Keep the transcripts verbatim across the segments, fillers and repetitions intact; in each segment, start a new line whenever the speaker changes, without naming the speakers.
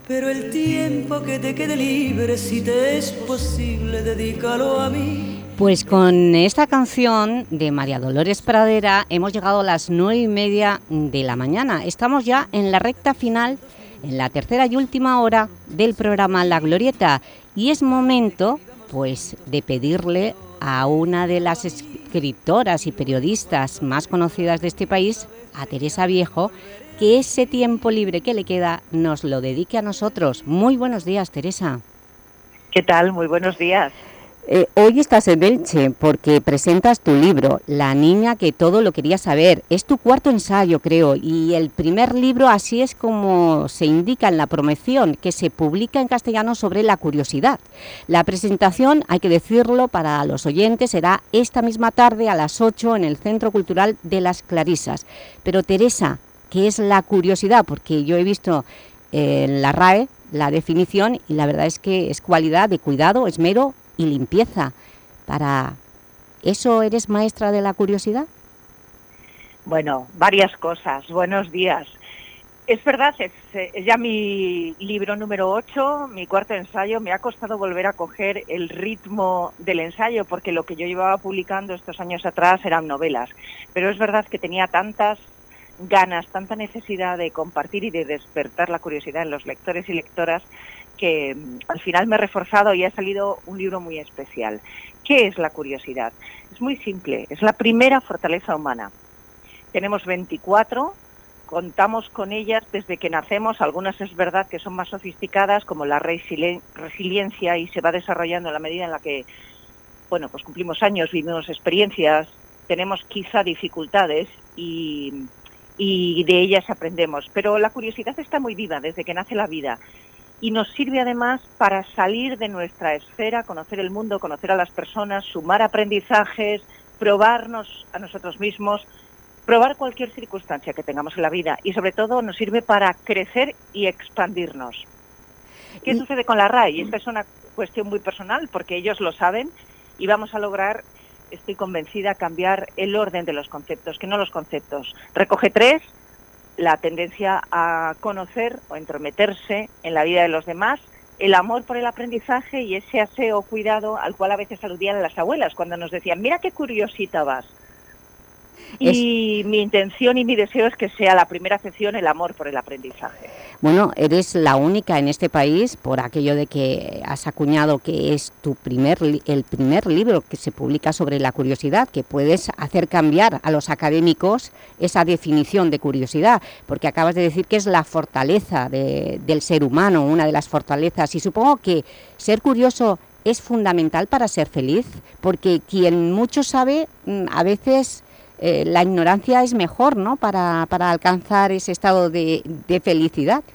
pero el tiempo que te quede libre, si te es posible, dedícalo a mí.
Pues con esta canción de María Dolores Pradera hemos llegado a las nueve y media de la mañana. Estamos ya en la recta final, en la tercera y última hora del programa La Glorieta, y es momento, pues, de pedirle a una de las escritoras y periodistas más conocidas de este país, a Teresa Viejo, que ese tiempo libre que le queda nos lo dedique a nosotros. Muy buenos días, Teresa.
¿Qué tal? Muy buenos días.
Eh, hoy estás en Elche porque presentas tu libro, La niña que todo lo quería saber. Es tu cuarto ensayo, creo, y el primer libro, así es como se indica en la promoción, que se publica en castellano, sobre la curiosidad. La presentación, hay que decirlo para los oyentes, será esta misma tarde a las ocho en el Centro Cultural de las Clarisas. Pero Teresa, ¿qué es la curiosidad? Porque yo he visto en la R A E la definición y la verdad es que es cualidad de cuidado, esmero y limpieza. ¿Para eso eres maestra de la curiosidad?
Bueno, varias cosas. Buenos días. Es verdad, es, es ya mi libro número ocho, mi cuarto ensayo. Me ha costado volver a coger el ritmo del ensayo porque lo que yo llevaba publicando estos años atrás eran novelas. Pero es verdad que tenía tantas ganas, tanta necesidad de compartir y de despertar la curiosidad en los lectores y lectoras, que al final me he reforzado y ha salido un libro muy especial. ¿Qué es la curiosidad? Es muy simple, es la primera fortaleza humana. Tenemos veinticuatro, contamos con ellas desde que nacemos. Algunas es verdad que son más sofisticadas, como la resiliencia, y se va desarrollando en la medida en la que, bueno, pues cumplimos años, vivimos experiencias, tenemos quizá dificultades y, y de ellas aprendemos. Pero la curiosidad está muy viva desde que nace la vida. Y nos sirve además para salir de nuestra esfera, conocer el mundo, conocer a las personas, sumar aprendizajes, probarnos a nosotros mismos, probar cualquier circunstancia que tengamos en la vida, y sobre todo nos sirve para crecer y expandirnos. ¿Qué y... sucede con la R A E? Y esta es una cuestión muy personal porque ellos lo saben y vamos a lograr, estoy convencida, cambiar el orden de los conceptos, que no los conceptos. Recoge tres: la tendencia a conocer o entrometerse en la vida de los demás, el amor por el aprendizaje y ese aseo, cuidado, al cual a veces aludían las abuelas cuando nos decían, mira qué curiosita vas. Y es... mi intención y mi deseo es que sea la primera sección el amor por el aprendizaje.
Bueno, eres la única en este país, por aquello de que has acuñado que es tu primer, el primer libro que se publica sobre la curiosidad, que puedes hacer cambiar a los académicos esa definición de curiosidad, porque acabas de decir que es la fortaleza de, del ser humano, una de las fortalezas, y supongo que ser curioso es fundamental para ser feliz, porque quien mucho sabe, a veces... Eh, la ignorancia es mejor, ¿no?, para, para alcanzar ese estado de, de felicidad.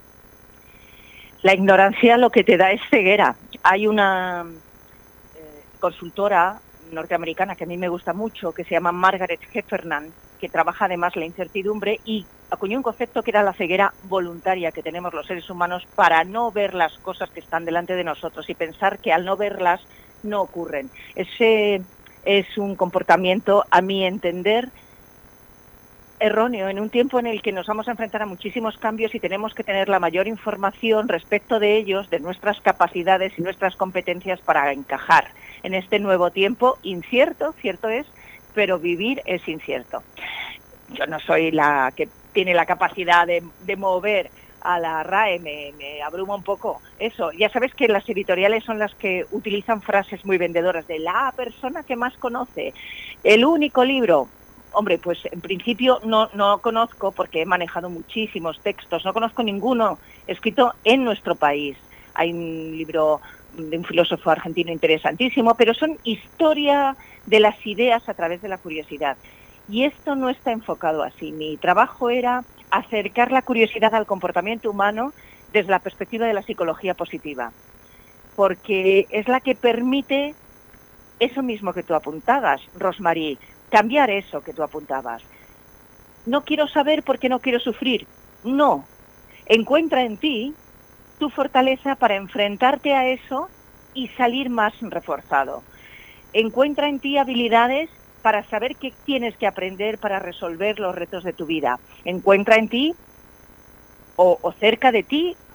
La ignorancia lo que te da es ceguera. Hay una eh, consultora norteamericana que a mí me gusta mucho, que se llama Margaret Heffernan, que trabaja además la incertidumbre y acuñó un concepto que era la ceguera voluntaria que tenemos los seres humanos para no ver las cosas que están delante de nosotros y pensar que al no verlas no ocurren. Ese... es un comportamiento, a mi entender, erróneo en un tiempo en el que nos vamos a enfrentar a muchísimos cambios y tenemos que tener la mayor información respecto de ellos, de nuestras capacidades y nuestras competencias para encajar en este nuevo tiempo incierto, cierto es, pero vivir es incierto. Yo no soy la que tiene la capacidad de, de mover a la R A E, me, me abruma un poco eso. Ya sabes que las editoriales son las que utilizan frases muy vendedoras de la persona que más conoce, el único libro. Hombre, pues en principio no, no conozco, porque he manejado muchísimos textos, no conozco ninguno escrito en nuestro país. Hay un libro de un filósofo argentino interesantísimo, pero son historia de las ideas a través de la curiosidad. Y esto no está enfocado así. Mi trabajo era acercar la curiosidad al comportamiento humano desde la perspectiva de la psicología positiva, porque es la que permite eso mismo que tú apuntabas, Rosmarie, cambiar eso que tú apuntabas. No quiero saber porque no quiero sufrir. No. Encuentra en ti tu fortaleza para enfrentarte a eso y salir más reforzado. Encuentra en ti habilidades para saber qué tienes que aprender para resolver los retos de tu vida. Encuentra en ti o, o cerca de ti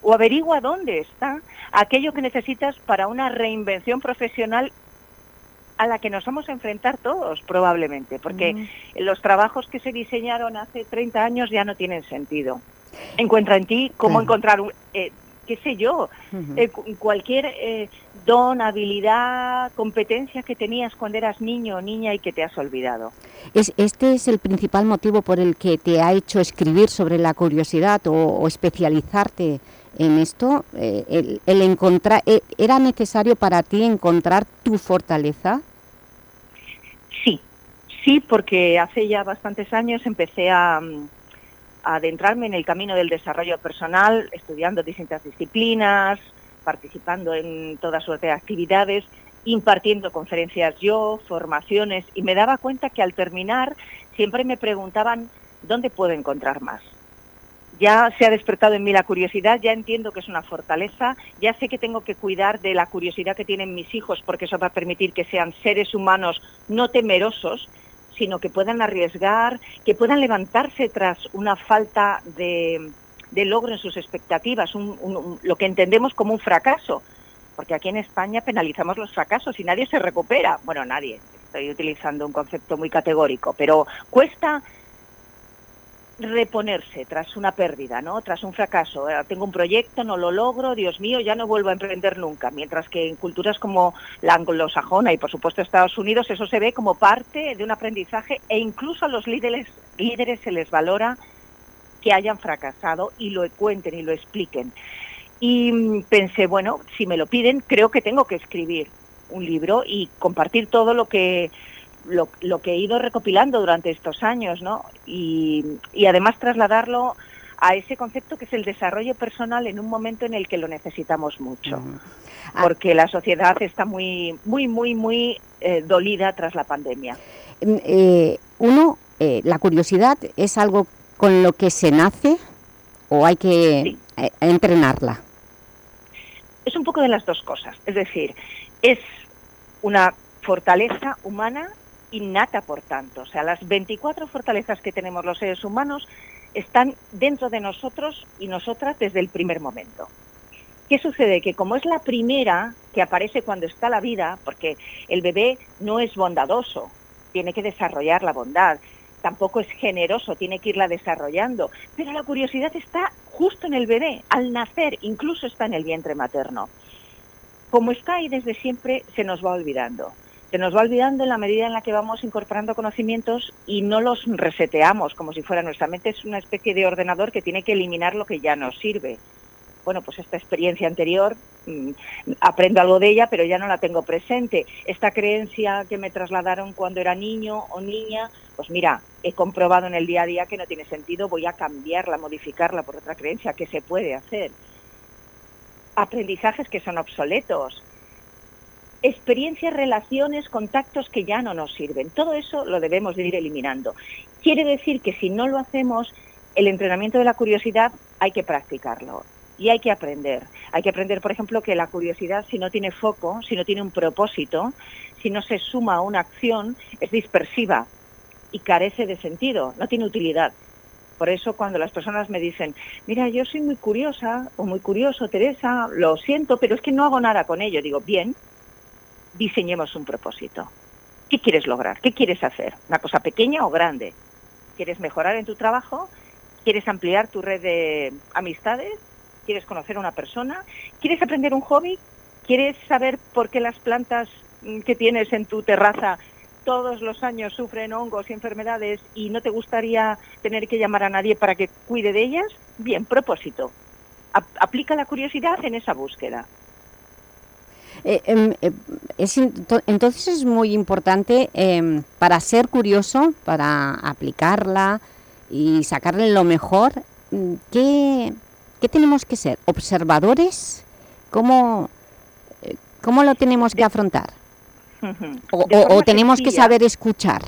o averigua dónde está aquello que necesitas para una reinvención profesional a la que nos vamos a enfrentar todos, probablemente, porque mm. los trabajos que se diseñaron hace treinta años ya no tienen sentido. Encuentra en ti cómo uh-huh. encontrar, eh, qué sé yo, uh-huh. eh, cualquier eh, don, habilidad, competencia que tenías cuando eras niño o niña y que te has olvidado.
¿Es, ¿Este es el principal motivo por el que te ha hecho escribir sobre la curiosidad o, o especializarte en esto? Eh, el, el encontrar, eh, ¿Era necesario para ti encontrar tu fortaleza?
Sí, sí, porque hace ya bastantes años empecé a, a adentrarme en el camino del desarrollo personal, estudiando distintas disciplinas, participando en toda suerte de actividades, impartiendo conferencias yo, formaciones, y me daba cuenta que al terminar siempre me preguntaban ¿dónde puedo encontrar más? Ya se ha despertado en mí la curiosidad, ya entiendo que es una fortaleza, ya sé que tengo que cuidar de la curiosidad que tienen mis hijos, porque eso va a permitir que sean seres humanos no temerosos, sino que puedan arriesgar, que puedan levantarse tras una falta de, de logro en sus expectativas, un, un, un, lo que entendemos como un fracaso, porque aquí en España penalizamos los fracasos y nadie se recupera. Bueno, nadie, estoy utilizando un concepto muy categórico, pero cuesta reponerse tras una pérdida, ¿no? Tras un fracaso. Eh, tengo un proyecto, no lo logro, Dios mío, ya no vuelvo a emprender nunca. Mientras que en culturas como la anglosajona y por supuesto Estados Unidos eso se ve como parte de un aprendizaje e incluso a los líderes, líderes se les valora que hayan fracasado y lo cuenten y lo expliquen. Y pensé, bueno, si me lo piden, creo que tengo que escribir un libro y compartir todo lo que Lo, lo que he ido recopilando durante estos años, ¿no? Y, y además trasladarlo a ese concepto que es el desarrollo personal en un momento en el que lo necesitamos mucho, uh-huh. ah. porque la sociedad está muy, muy, muy, muy eh, dolida tras la pandemia.
Eh, uno, eh, la curiosidad es algo con lo que se nace o hay que sí. eh, entrenarla.
Es un poco de las dos cosas, es decir, es una fortaleza humana innata, por tanto. O sea, las veinticuatro fortalezas que tenemos los seres humanos están dentro de nosotros y nosotras desde el primer momento. ¿Qué sucede? Que como es la primera que aparece cuando está la vida, porque el bebé no es bondadoso, tiene que desarrollar la bondad, tampoco es generoso, tiene que irla desarrollando, pero la curiosidad está justo en el bebé, al nacer, incluso está en el vientre materno. Como está ahí desde siempre, se nos va olvidando. Se nos va olvidando en la medida en la que vamos incorporando conocimientos y no los reseteamos como si fuera nuestra mente. Es una especie de ordenador que tiene que eliminar lo que ya nos sirve. Bueno, pues esta experiencia anterior, mmm, aprendo algo de ella, pero ya no la tengo presente. Esta creencia que me trasladaron cuando era niño o niña, pues mira, he comprobado en el día a día que no tiene sentido, voy a cambiarla, modificarla por otra creencia que se puede hacer. Aprendizajes que son obsoletos. Experiencias, relaciones, contactos que ya no nos sirven. Todo eso lo debemos de ir eliminando. Quiere decir que si no lo hacemos, el entrenamiento de la curiosidad hay que practicarlo y hay que aprender. Hay que aprender, por ejemplo, que la curiosidad, si no tiene foco, si no tiene un propósito, si no se suma a una acción, es dispersiva y carece de sentido, no tiene utilidad. Por eso cuando las personas me dicen, mira, yo soy muy curiosa o muy curioso, Teresa, lo siento, pero es que no hago nada con ello. Digo, bien, diseñemos un propósito. ¿Qué quieres lograr? ¿Qué quieres hacer? ¿Una cosa pequeña o grande? ¿Quieres mejorar en tu trabajo? ¿Quieres ampliar tu red de amistades? ¿Quieres conocer a una persona? ¿Quieres aprender un hobby? ¿Quieres saber por qué las plantas que tienes en tu terraza todos los años sufren hongos y enfermedades y no te gustaría tener que llamar a nadie para que cuide de ellas? Bien, propósito. A- aplica la curiosidad en esa búsqueda.
Eh, eh, es, entonces es muy importante eh, para ser curioso, para aplicarla y sacarle lo mejor, ¿qué, qué tenemos que ser? ¿Observadores? ¿Cómo, cómo lo tenemos que afrontar? O, o, o tenemos que saber escuchar.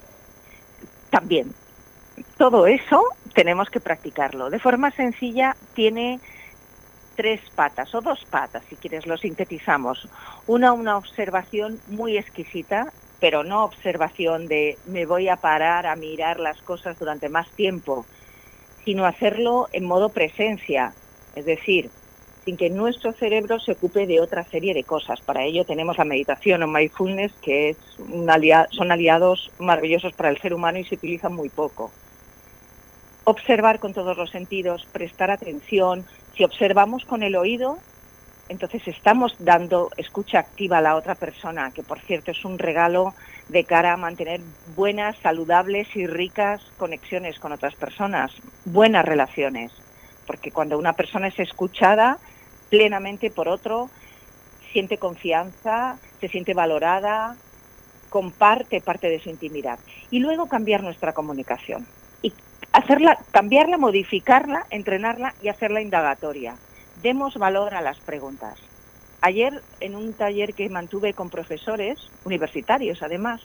También. Todo eso tenemos que practicarlo. De forma sencilla tiene tres patas o dos patas, si quieres lo sintetizamos. Una, una observación muy exquisita, pero no observación de me voy a parar a mirar las cosas durante más tiempo, sino hacerlo en modo presencia. Es decir, sin que nuestro cerebro se ocupe de otra serie de cosas. Para ello tenemos la meditación o mindfulness, que es un alia- son aliados maravillosos para el ser humano y se utilizan muy poco. Observar con todos los sentidos, prestar atención. Si observamos con el oído, entonces estamos dando escucha activa a la otra persona, que por cierto es un regalo de cara a mantener buenas, saludables y ricas conexiones con otras personas, buenas relaciones, porque cuando una persona es escuchada plenamente por otro, siente confianza, se siente valorada, comparte parte de su intimidad. Y luego cambiar nuestra comunicación, y hacerla, cambiarla, modificarla, entrenarla y hacerla indagatoria. Demos valor a las preguntas. Ayer, en un taller que mantuve con profesores, universitarios además,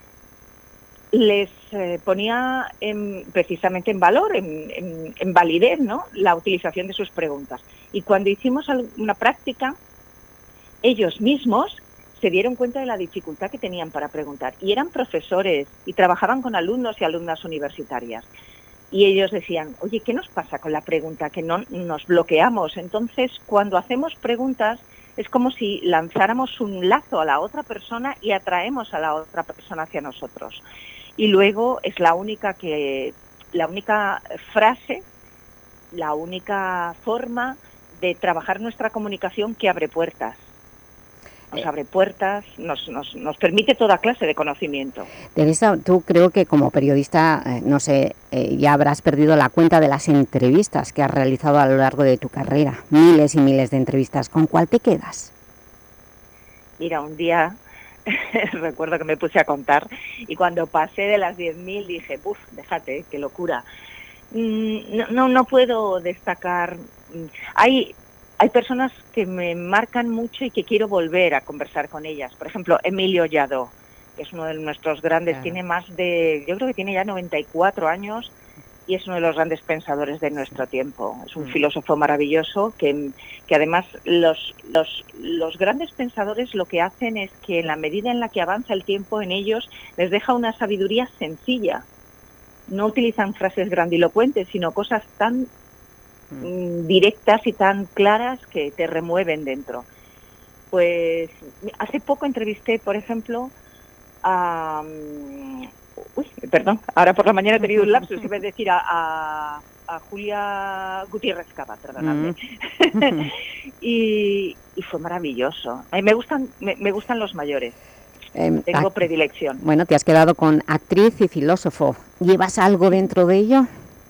les eh, ponía en, precisamente en valor, en, en, en validez, ¿no?, la utilización de sus preguntas. Y cuando hicimos una práctica, ellos mismos se dieron cuenta de la dificultad que tenían para preguntar. Y eran profesores y trabajaban con alumnos y alumnas universitarias. Y ellos decían, oye, ¿qué nos pasa con la pregunta? Que no nos bloqueamos. Entonces, cuando hacemos preguntas, es como si lanzáramos un lazo a la otra persona y atraemos a la otra persona hacia nosotros. Y luego es la única que, la única frase, la única forma de trabajar nuestra comunicación que abre puertas. Nos abre puertas, nos, nos, nos permite toda clase de conocimiento.
Teresa, tú creo que como periodista, eh, no sé, eh, ya habrás perdido la cuenta de las entrevistas que has realizado a lo largo de tu carrera. Miles y miles de entrevistas. ¿Con cuál te quedas?
Mira, un día recuerdo que me puse a contar y cuando pasé de las diez mil dije, ¡buf! Déjate, qué locura. Mm, no, no, no puedo destacar. Hay... Hay personas que me marcan mucho y que quiero volver a conversar con ellas. Por ejemplo, Emilio Lladó, que es uno de nuestros grandes, claro. Tiene más de, yo creo que tiene ya noventa y cuatro años y es uno de los grandes pensadores de nuestro tiempo. Es un mm. filósofo maravilloso que, que además los, los, los grandes pensadores lo que hacen es que en la medida en la que avanza el tiempo en ellos les deja una sabiduría sencilla. No utilizan frases grandilocuentes, sino cosas tan directas y tan claras que te remueven dentro. Pues hace poco entrevisté, por ejemplo, a... Uy, perdón, ahora por la mañana he tenido un lapsus, iba a decir a, a, a Julia Gutiérrez Cava, perdonadme. Mm. y, y fue maravilloso. A mí me gustan, me, me gustan los mayores. Eh, Tengo predilección.
Bueno, te has quedado con actriz y filósofo. ¿Llevas algo dentro de ello?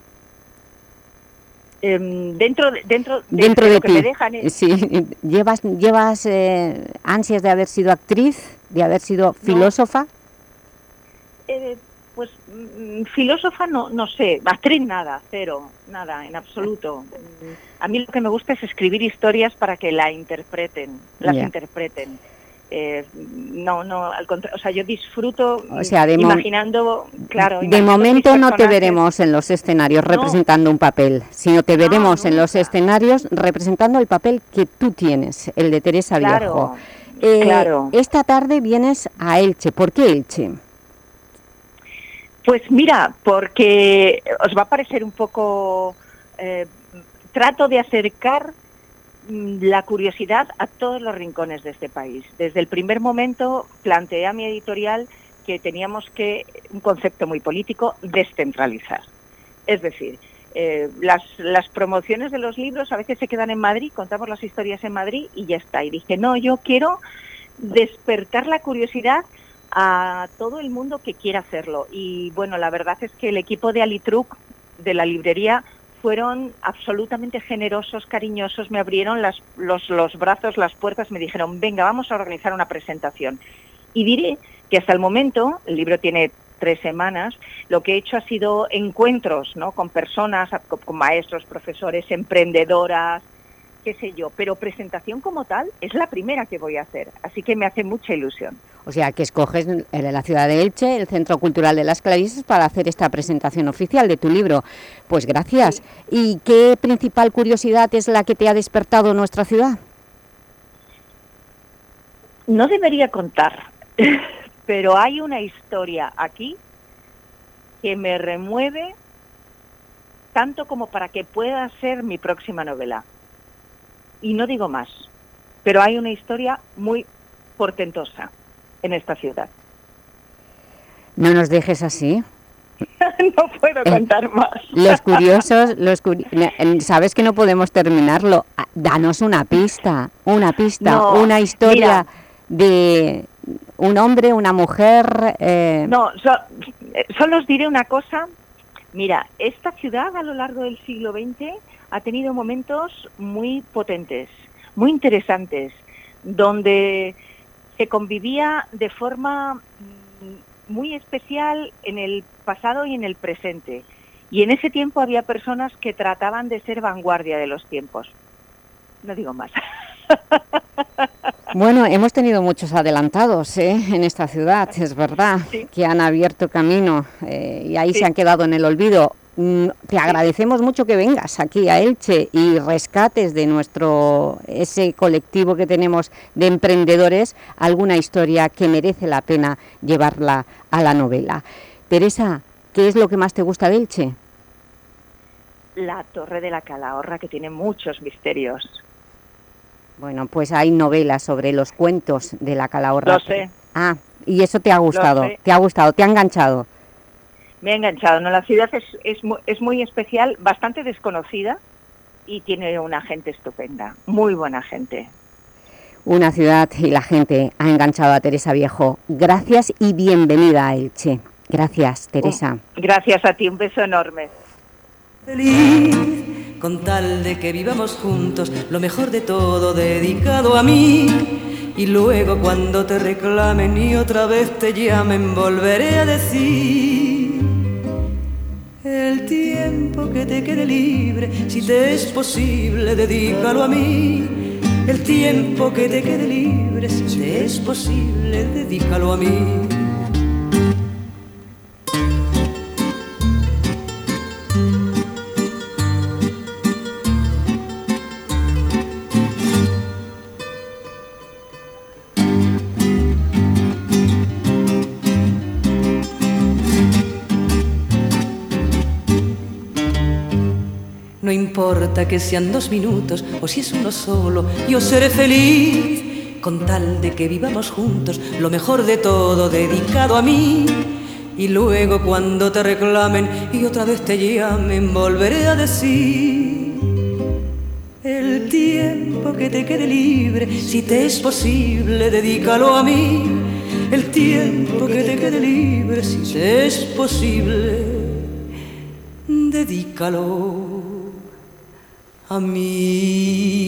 Eh, dentro de, dentro de,
dentro
de,
de
lo
ti.
que me dejan es...
Sí. ¿Llevas, llevas eh, ansias de haber sido actriz, de haber sido filósofa?
No. Eh, pues mm, filósofa no, no sé, actriz nada, cero, nada, en absoluto. A mí lo que me gusta es escribir historias para que la interpreten, las yeah. interpreten. Eh, no, no, al contrario, o sea, yo disfruto
o sea, de
imaginando, claro.
De momento no te veremos en los escenarios no. representando un papel, sino te veremos no, en los escenarios representando el papel que tú tienes, el de Teresa
claro,
Viejo. Eh,
claro.
Esta tarde vienes a Elche. ¿Por qué Elche?
Pues mira, porque os va a parecer un poco... Eh, trato de acercar la curiosidad a todos los rincones de este país. Desde el primer momento planteé a mi editorial que teníamos que, un concepto muy político, descentralizar. Es decir, eh, las, las promociones de los libros a veces se quedan en Madrid, contamos las historias en Madrid y ya está. Y dije, no, yo quiero despertar la curiosidad a todo el mundo que quiera hacerlo. Y bueno, la verdad es que el equipo de Alitruc, de la librería, fueron absolutamente generosos, cariñosos, me abrieron las, los, los brazos, las puertas, me dijeron, venga, vamos a organizar una presentación. Y diré que hasta el momento, el libro tiene tres semanas, lo que he hecho ha sido encuentros, ¿no?, con personas, con, con maestros, profesores, emprendedoras, qué sé yo, pero presentación como tal es la primera que voy a hacer, así que me hace mucha ilusión.
O sea, que escoges en la ciudad de Elche, el Centro Cultural de las Clarisas, para hacer esta presentación oficial de tu libro. Pues gracias. Sí. ¿Y qué principal curiosidad es la que te ha despertado nuestra ciudad?
No debería contar, pero hay una historia aquí que me remueve tanto como para que pueda ser mi próxima novela. y no digo más, pero hay una historia muy portentosa en esta ciudad.
No nos dejes así.
No puedo contar más.
Los curiosos, los curi sabes que no podemos terminarlo. Danos una pista, una pista,
no,
una historia
mira,
de un hombre, una mujer. Eh...
No, so, solo os diré una cosa. Mira, esta ciudad a lo largo del siglo veinte ha tenido momentos muy potentes, muy interesantes, donde se convivía de forma muy especial en el pasado y en el presente. Y en ese tiempo había personas que trataban de ser vanguardia de los tiempos. No digo más.
Bueno, hemos tenido muchos adelantados ¿eh? en esta ciudad, es verdad, sí. que han abierto camino eh, y ahí sí. se han quedado en el olvido. Mm, te agradecemos mucho que vengas aquí a Elche y rescates de nuestro ese colectivo que tenemos de emprendedores alguna historia que merece la pena llevarla a la novela. Teresa, ¿qué es lo que más te gusta de Elche?
La Torre de la Calahorra, que tiene muchos misterios.
Bueno, pues hay novelas sobre los cuentos de la Calahorra.
Lo sé.
Ah, y eso te ha gustado, te ha gustado, te ha enganchado.
Me ha enganchado, ¿no? La ciudad es, es, es muy especial, bastante desconocida y tiene una gente estupenda, muy buena gente.
Una ciudad y la gente ha enganchado a Teresa Viejo. Gracias y bienvenida a Elche. Gracias, Teresa.
Uh, gracias a ti, un beso enorme.
Feliz, con tal de que vivamos juntos, lo mejor de todo dedicado a mí. Y luego cuando te reclamen y otra vez te llamen, volveré a decir: el tiempo que te quede libre, si te es posible, dedícalo a mí. El tiempo que te quede libre, si te es posible, dedícalo a mí. No importa que sean dos minutos o si es uno solo, yo seré feliz con tal de que vivamos juntos, lo mejor de todo dedicado a mí. Y luego cuando te reclamen y otra vez te llamen, volveré a decir: el tiempo que te quede libre, si te es posible, dedícalo a mí. El tiempo que te quede libre, si te es posible, dedícalo a mí.